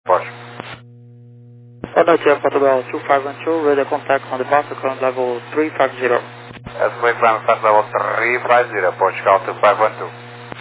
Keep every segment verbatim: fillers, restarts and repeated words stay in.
Pode. Boa noite, Air Portugal two five one two, radio contact on the bus, current level three five zero. Earthquake climb flight level three five zero, Portugal two five one two.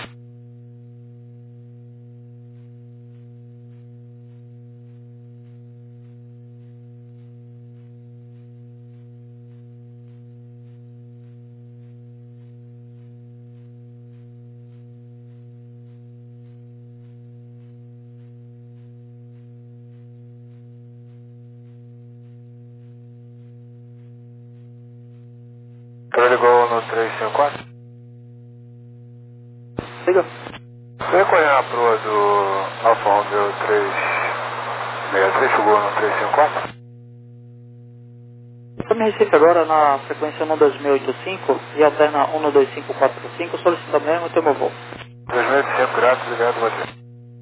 Ele ligou no três cinco quatro? Liga. Você recolheu a proa do Alfa Romeo três seis três, chegou no três cinco quatro? Você me Recife agora na frequência um dois mil oitenta e cinco e alterna um dois cinco quatro cinco, solicita mesmo o teu voo. dois mil e cinco, graças, obrigado você.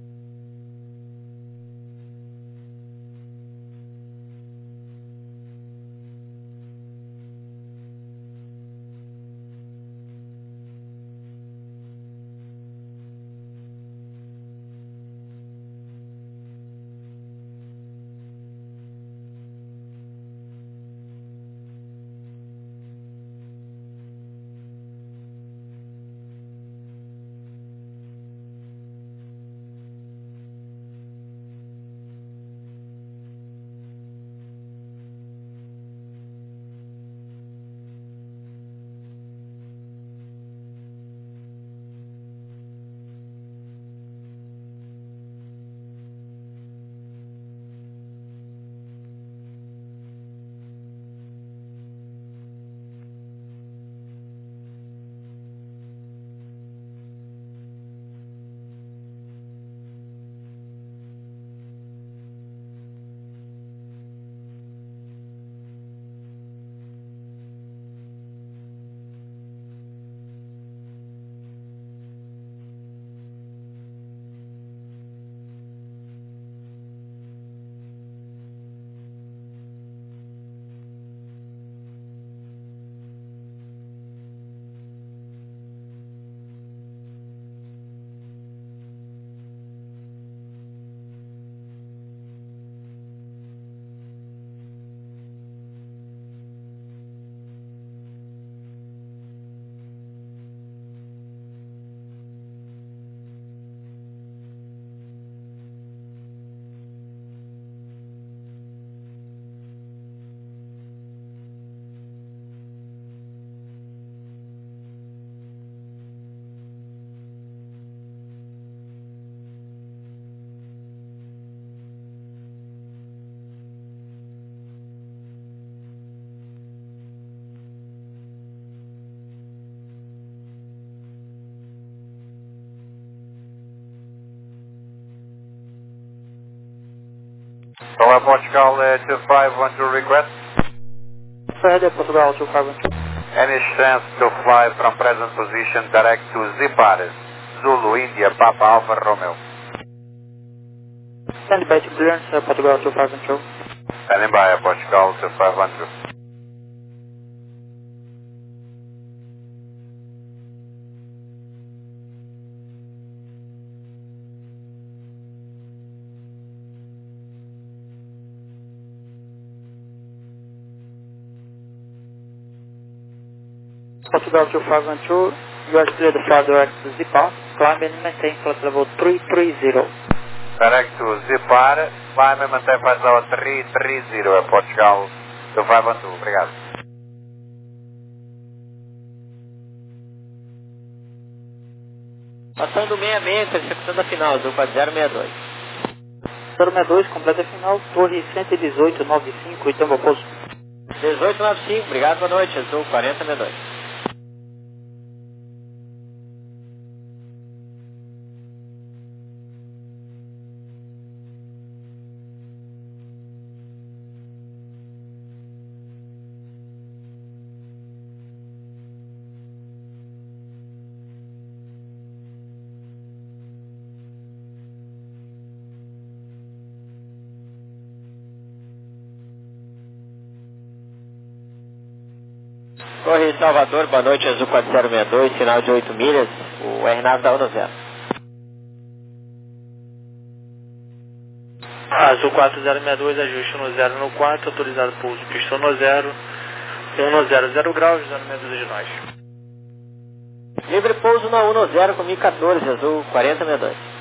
Olá, Portugal two five one two request. Radio Portugal two five one two. Any chance to fly from present position direct to Zipares, Zulu, India, Papa Alpha Romeo? Stand by to clearance, Air Portugal two five one two. Standing by, Portugal two five one two. Portugal two five one two, you are cleared to fly direct to Zipa, climb and maintain flight level three three zero. Direct to Zipar, climb and maintain flight level three three zero, Portugal two five one two, obrigado. Passando sessenta e seis, interceptando a final, do quatro zero seis dois. zero seis dois, completa final, torre cento e dezoito, nove cinco, Itambo Poço. dezoito noventa e cinco, obrigado, boa noite, azul quarenta sessenta e dois. Torre Salvador, boa noite, azul quatro zero seis dois, sinal de oito milhas, o R nove da U zero. Azul quatro zero seis dois, ajuste no zero no quatro, autorizado pouso, pistão no zero, um no zero, zero graus, zero seis dois de nós. Livre pouso na um no zero, comigo quatorze, Azul quarenta sessenta e dois.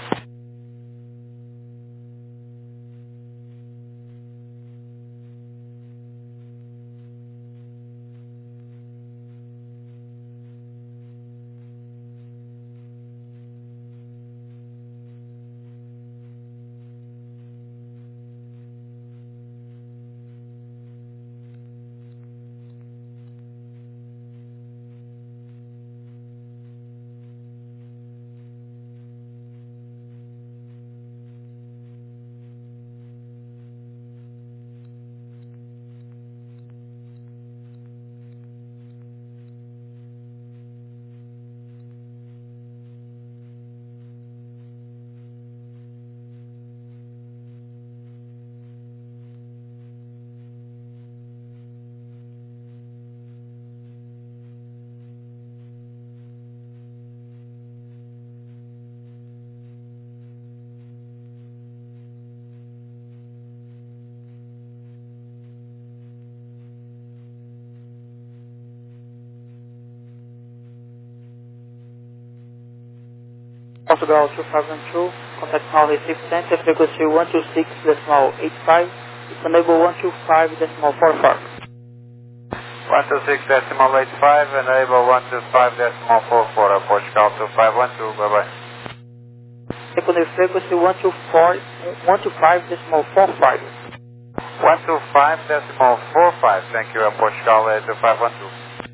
Portugal two five one two, contact now Recife Center, frequency one two six decimal eight five, enable one two five decimal four four. one two six decimal eight five, enable one two five decimal four four, Portugal two five one two, bye bye. Secondary frequency one two four, one two five decimal four five. one two five decimal four five, thank you, Portugal uh, two five one two.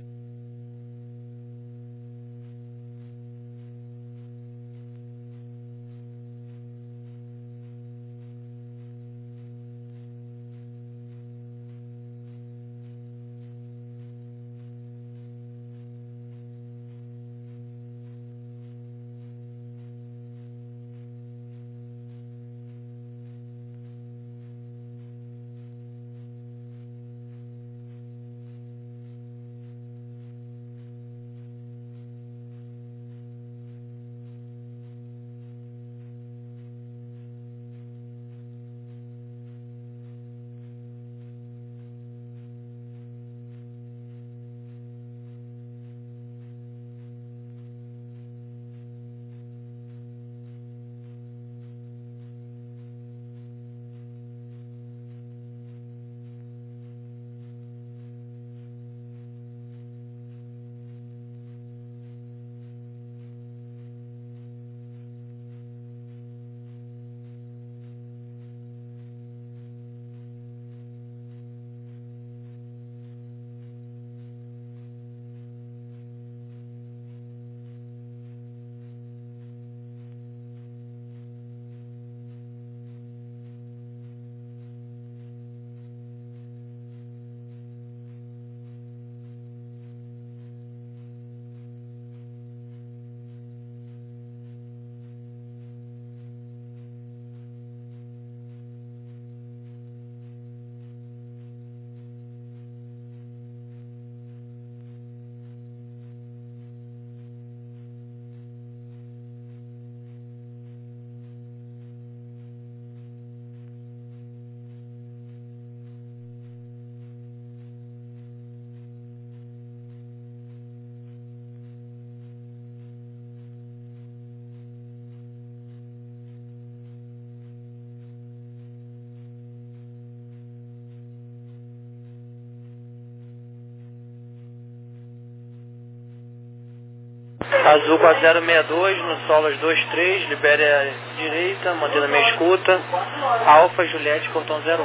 Azul quatro zero seis dois, no Solas dois três, libere a direita, mantendo a minha escuta. Alfa Juliette, portão zero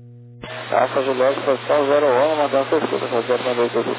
um. Alfa Juliette, portão zero um, mantendo a sua escuta, zero seis dois Azul.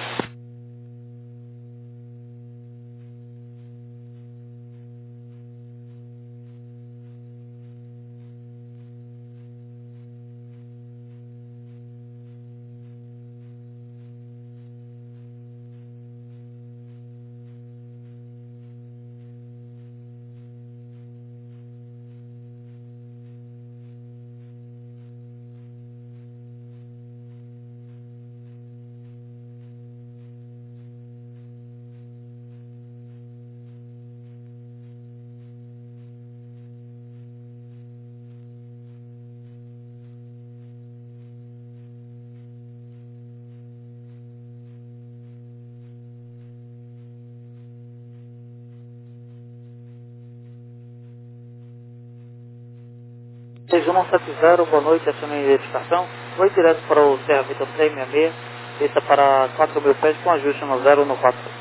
seis um sete zero, boa noite, acione a identificação. Foi direto para o Serra Vitor seis seis seis, pista para quatro mil pés com ajuste no zero um quatro.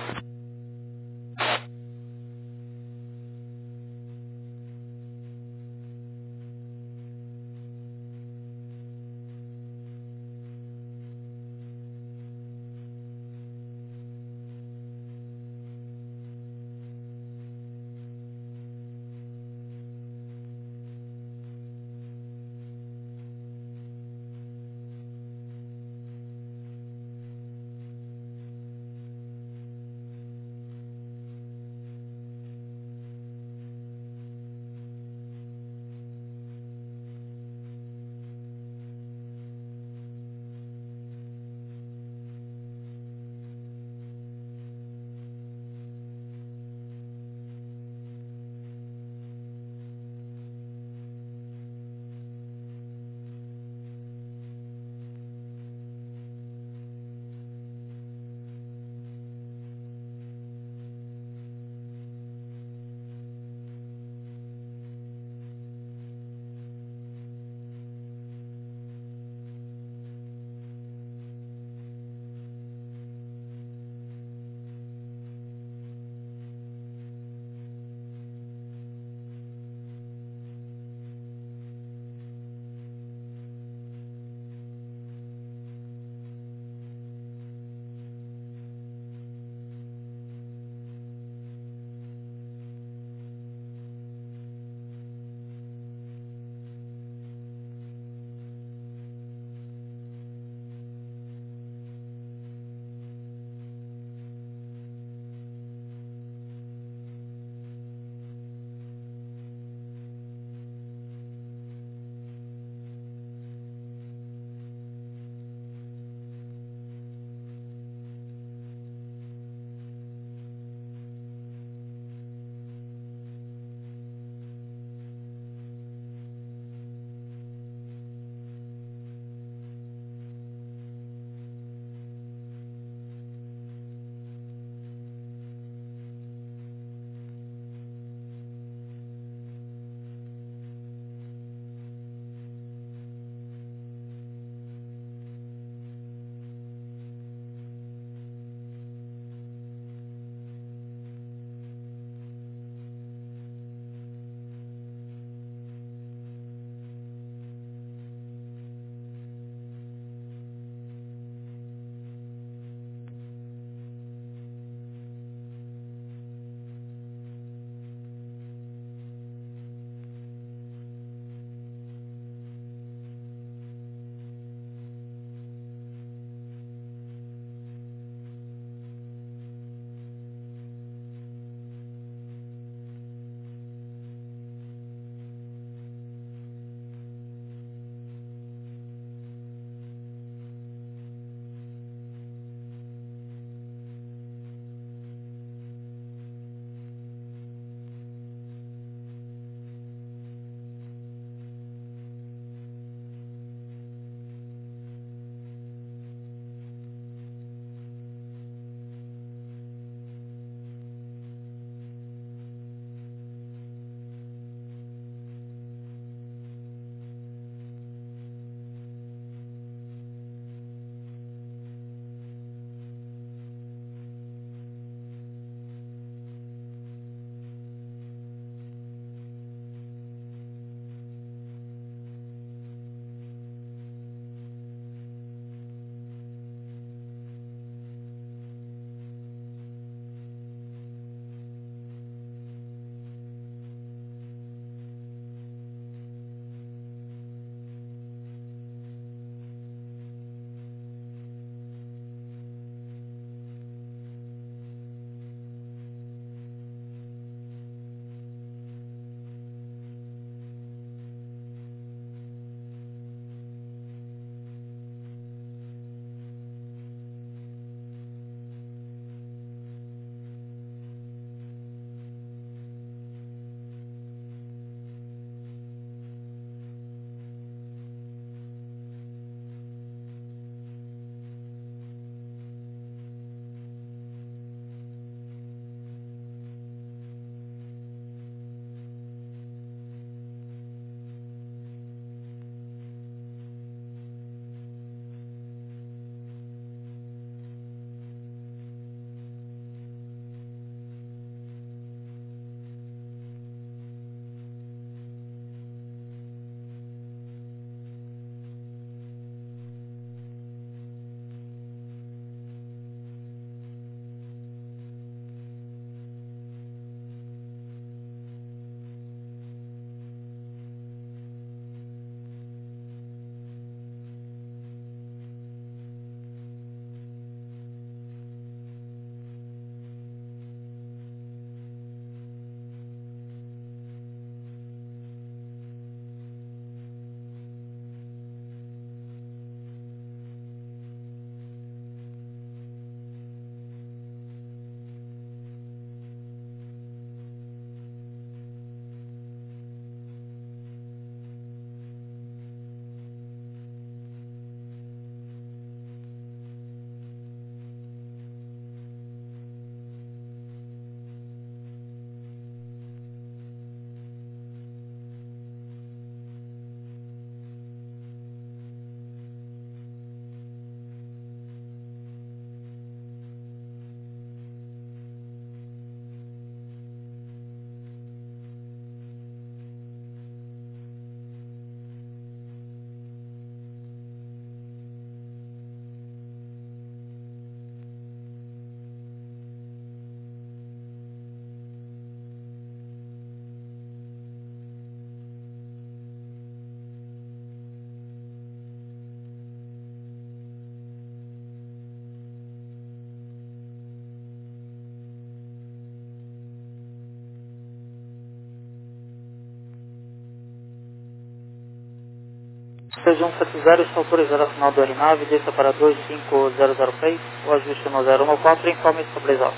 dois um sete zero, está autorizado a final do R nove, desça para dois cinco zero zero seis, o ajuste no zero um quatro, informe estabilizado.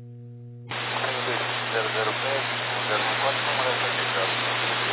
zero zero seis, zero um quatro, número registrado.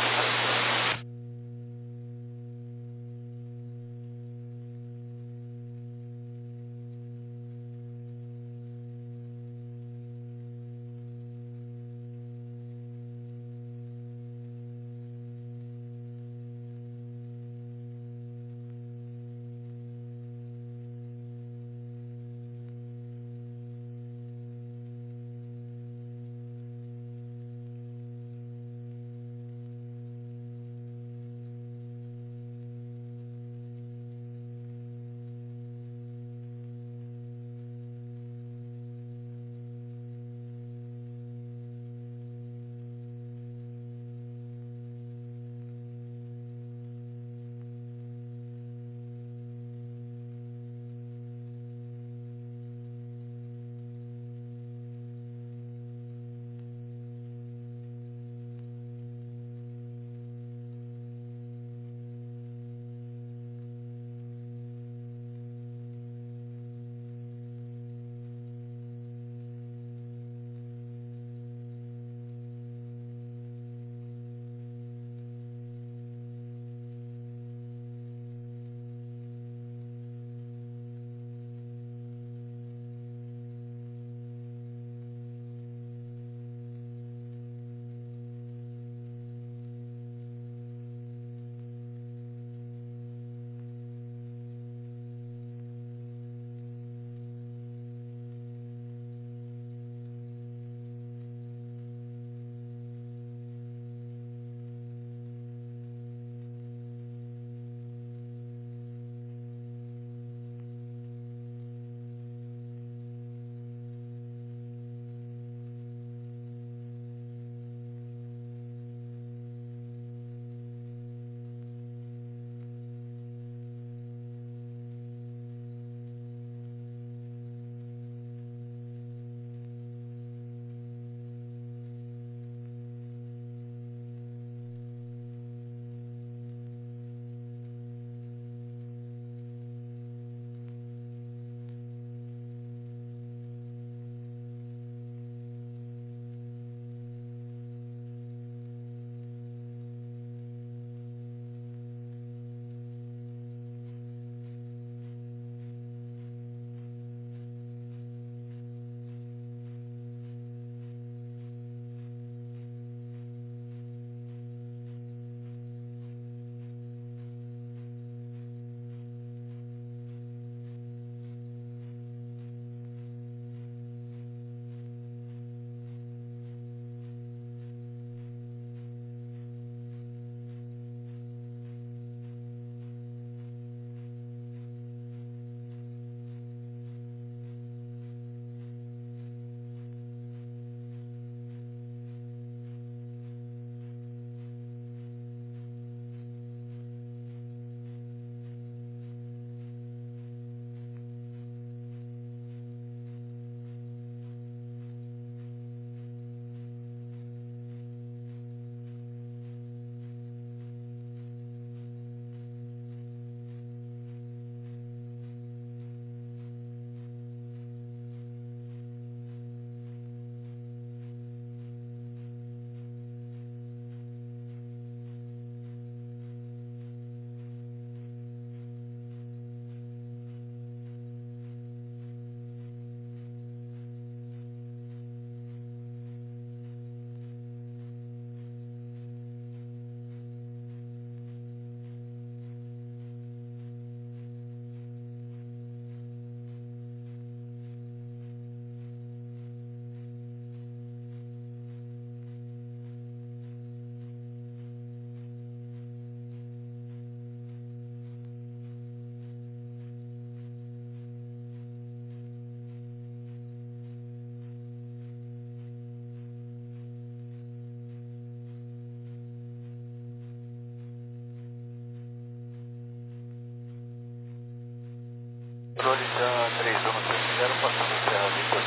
Controle da três um sete zero, passando a Serra Vitor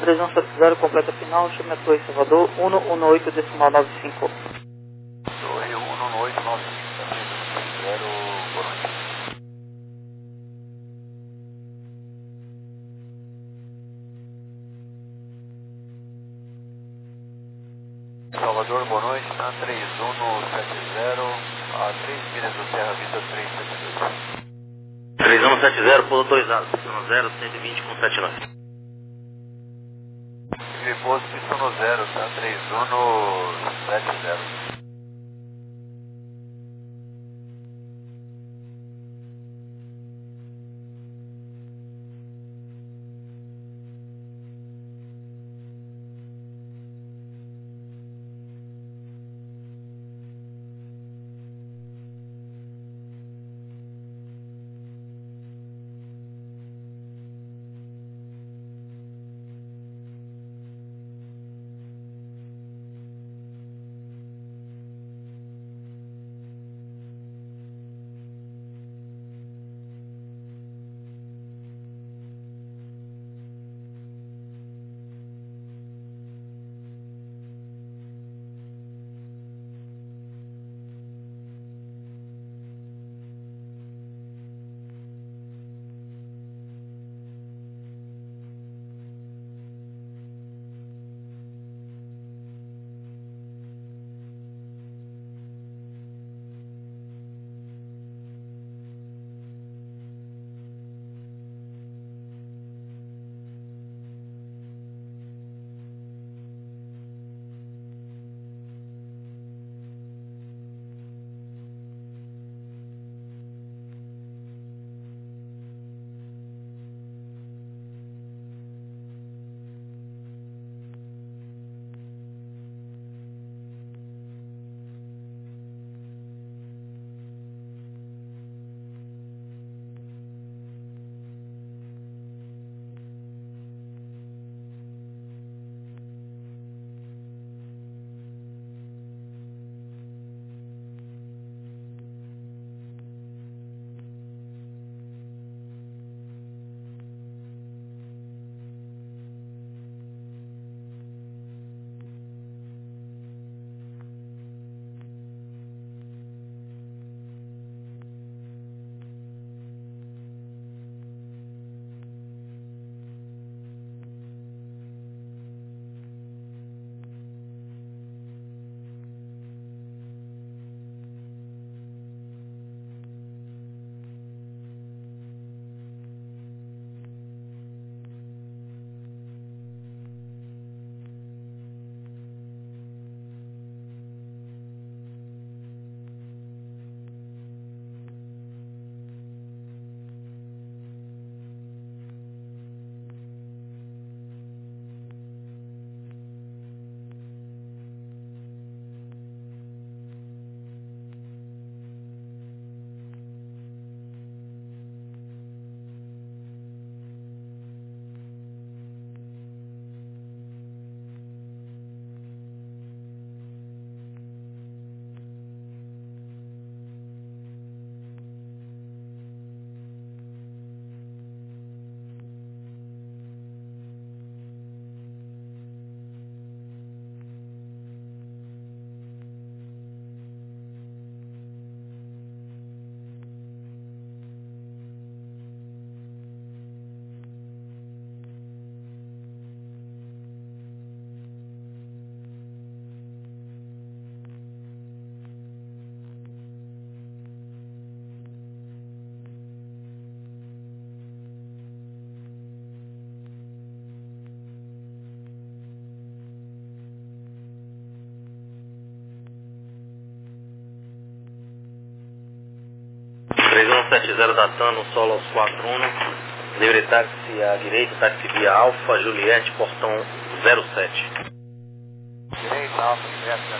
três um sete zero, completa final, chame a torre Salvador, um um oito decimal nove cinco. Torre um um oito nove cinco, três um sete zero, boa noite. Salvador, boa noite, na três um sete zero, a três milhas do Serra Vista três sete dois. três um sete zero, polo dois A, pistono zero, cento e vinte com sete nove. Repouso pistono zero, tá? três um sete zero. três um sete zero datando, solo aos quatro um, livre táxi à direita, táxi via Alfa, Juliette, portão zero sete. Direita, Alfa, Juliette,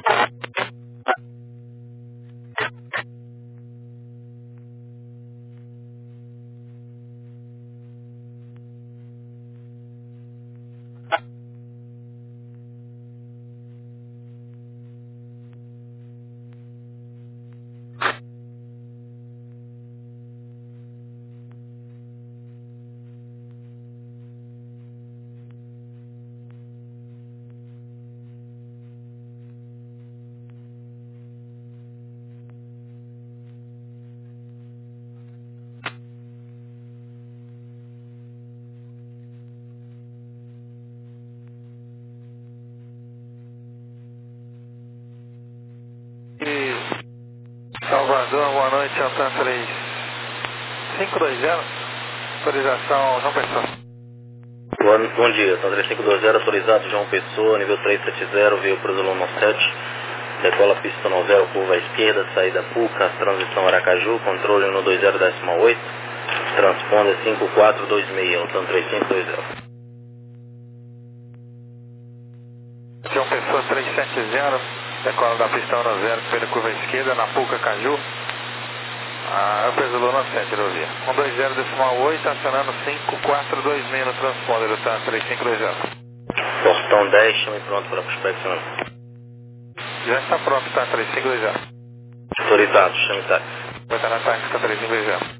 Salvador, boa noite, Altan três cinco dois zero, autorização João Pessoa. Bom, bom dia, Altan três cinco dois zero, autorizado João Pessoa, nível três sete zero, veio para o Zulu sete, decola pista novela, curva à esquerda, saída Puca, transição Aracaju, controle um dois zero décimo oito, transponder cinco quatro dois seis, Altan três cinco dois zero. João Pessoa três sete zero, decola da pista um zero, pela curva à esquerda, na Puca, Caju. Ah, eu fiz o Luna sete, eu vi. um dois zero decimal oito, acionando cinco quatro dois seis no transponder, do Tan três cinco dois zero. Portão dez, chame pronto para prospecção. Já está pronto, Tan três cinco dois zero. Autorizado, chame táxi. Vai estar na táxi, Tan três cinco dois zero.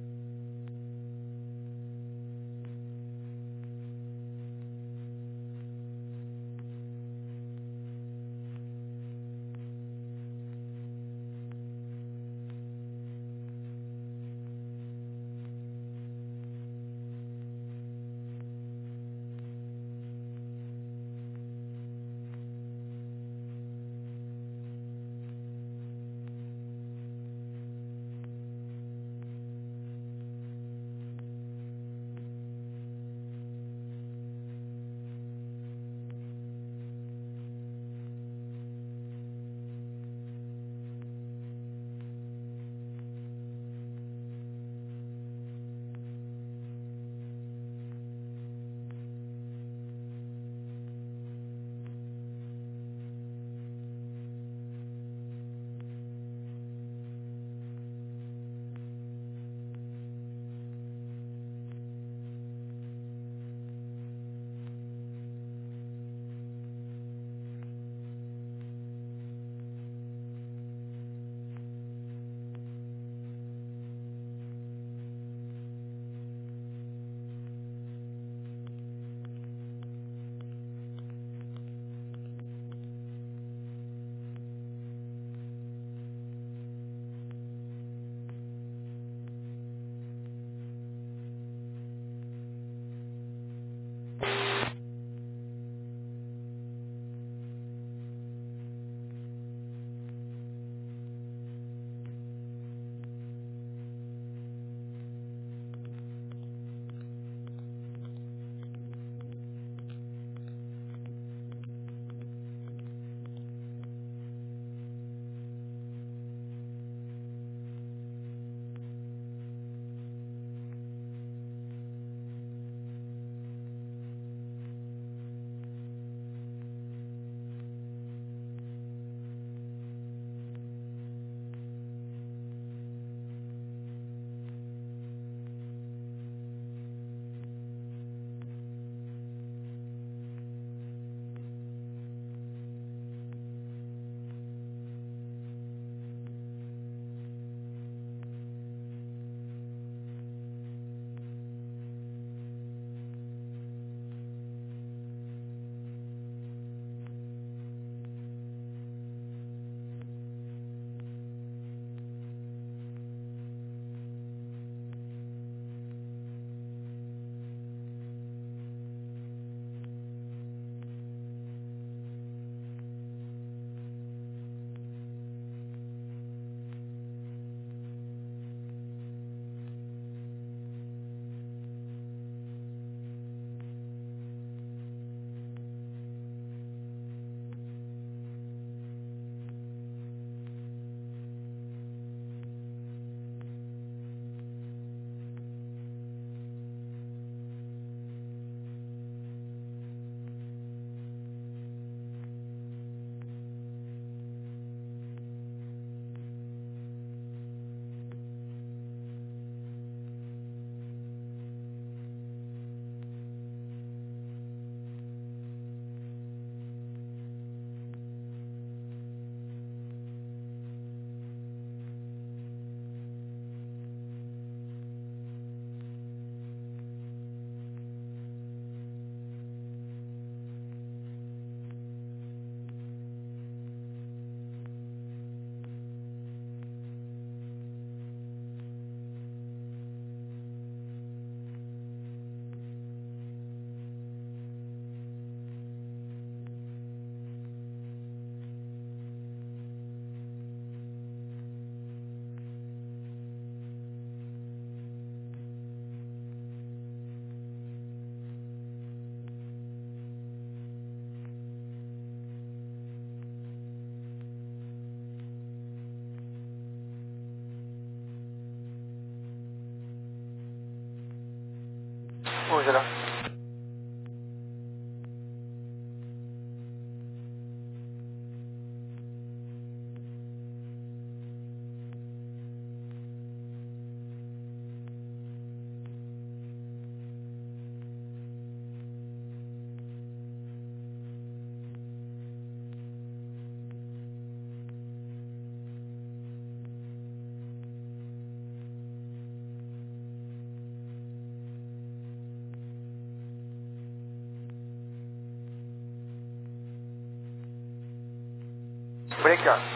break on.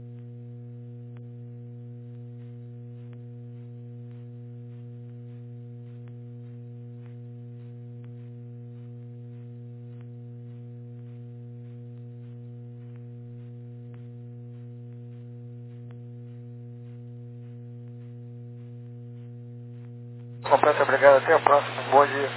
Completo, obrigado. Até o próximo. Bom dia.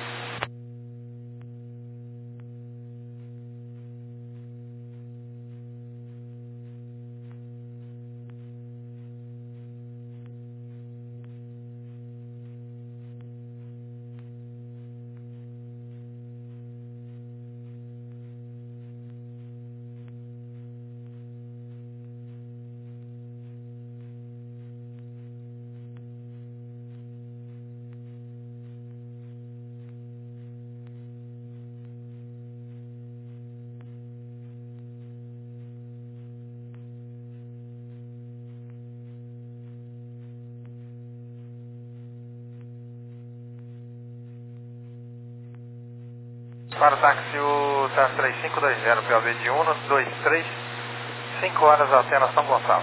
Para o táxi, o T A S três cinco dois zero, P O B de Uno, dois três, cinco horas até São Gonçalo.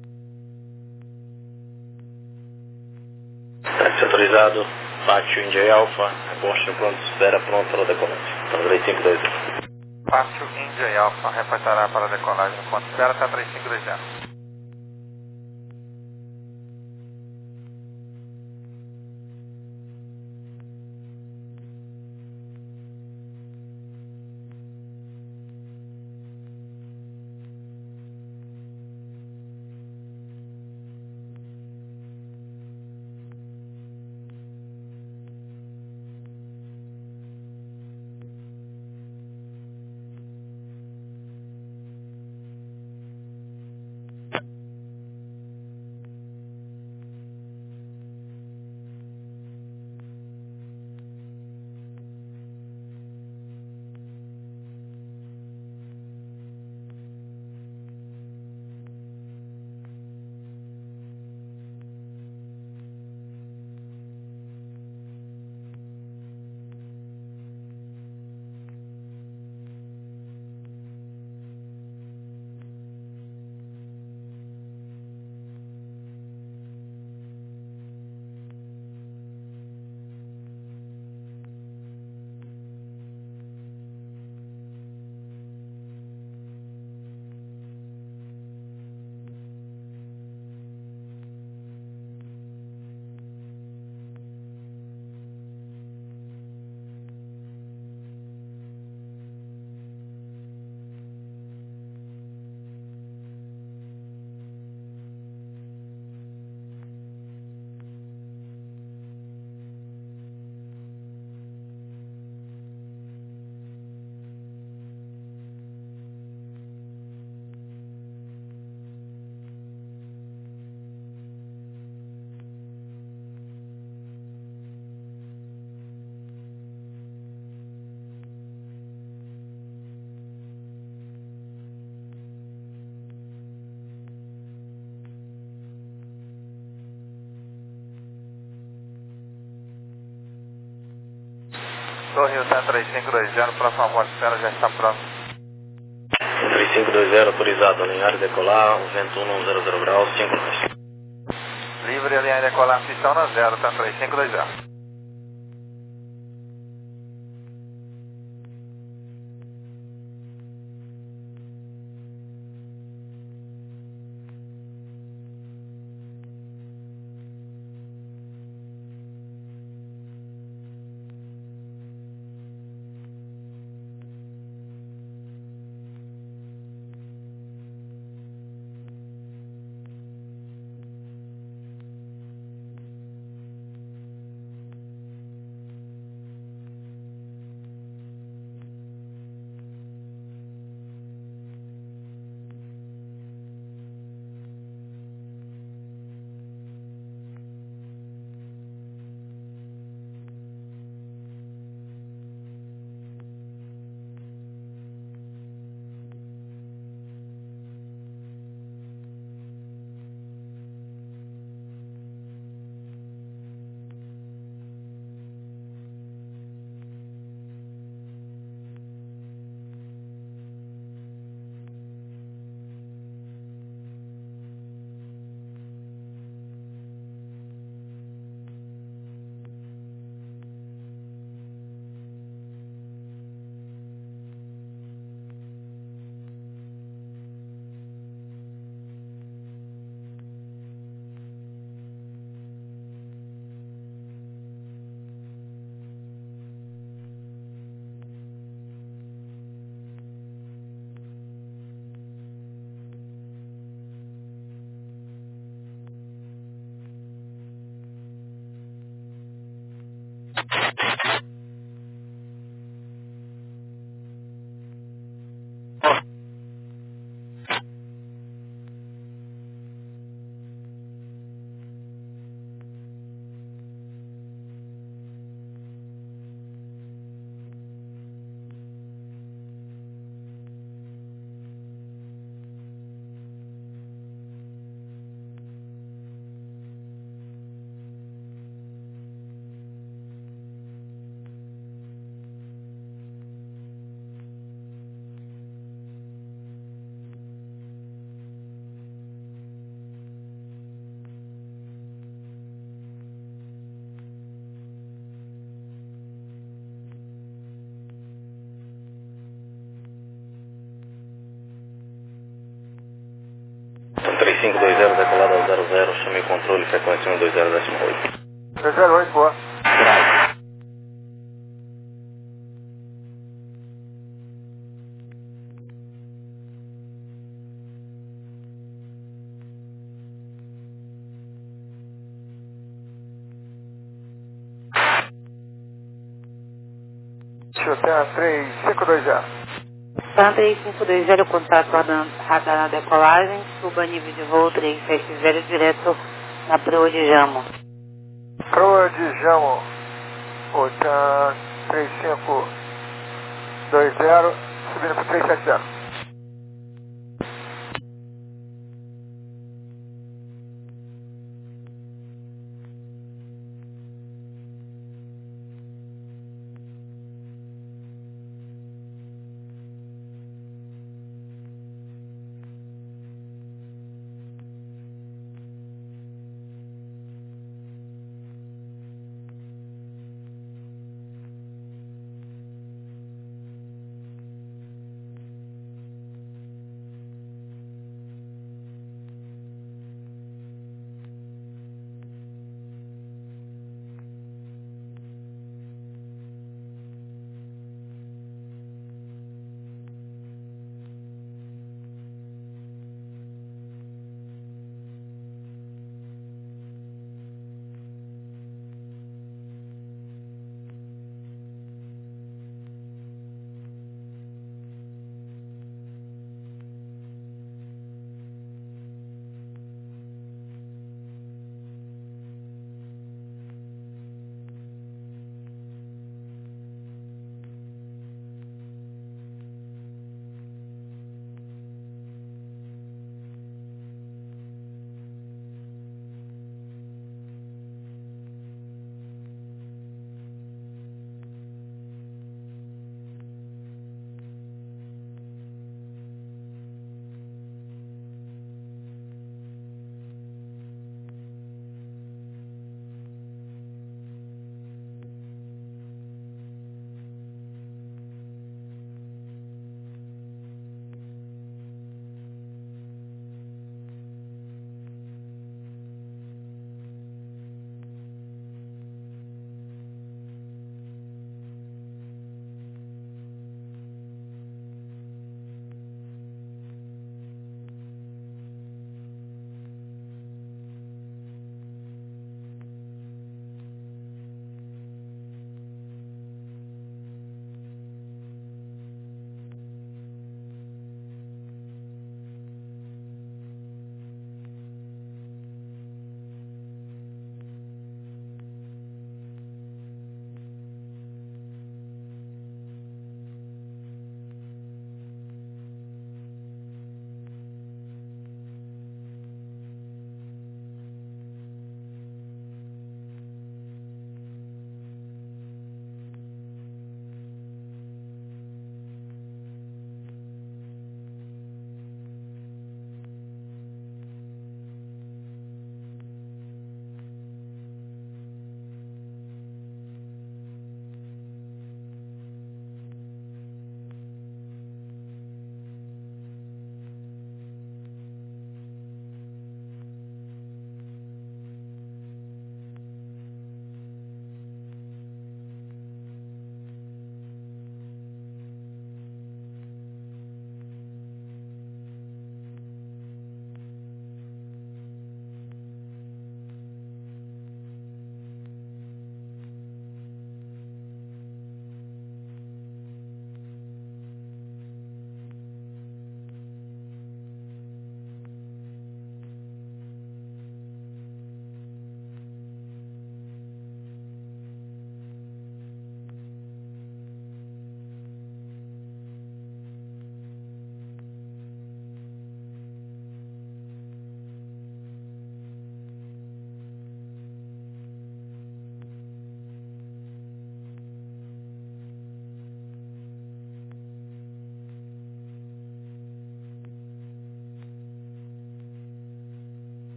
Táxi autorizado, pátio India Alpha, reposto pronto, espera pronto para a decolagem. Então, três cinco dois zero. Pátio India Alpha, reportará para a decolagem enquanto espera T A três cinco dois zero. Torre, o T A três cinco dois zero, próxima voz de espera já está pronto. três cinco dois zero, autorizado, alinhar e decolar, vento um zero zero graus, cinco nós. Livre, alinhar e decolar, pistão na zero, T A três cinco dois zero. três cinco dois zero, decolada zero zero, chamei controle, frequência um dois zero décimo oito. dois zero oito, boa. Chutã três cinco dois zero. Pan três cinco dois zero, contato radar na decolagem, suba nível de voo três sete zero, direto na proa de Jamo. Proa de Jamo, Otan três cinco dois zero, subindo para três sete zero.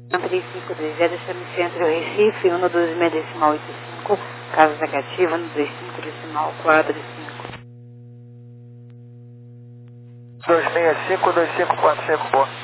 três cinco dois zero, chame Centro Recife, um dois seis decimal oito cinco, casa negativa, um dois cinco decimal quatro cinco. dois seis cinco, dois cinco quatro cinco, boa.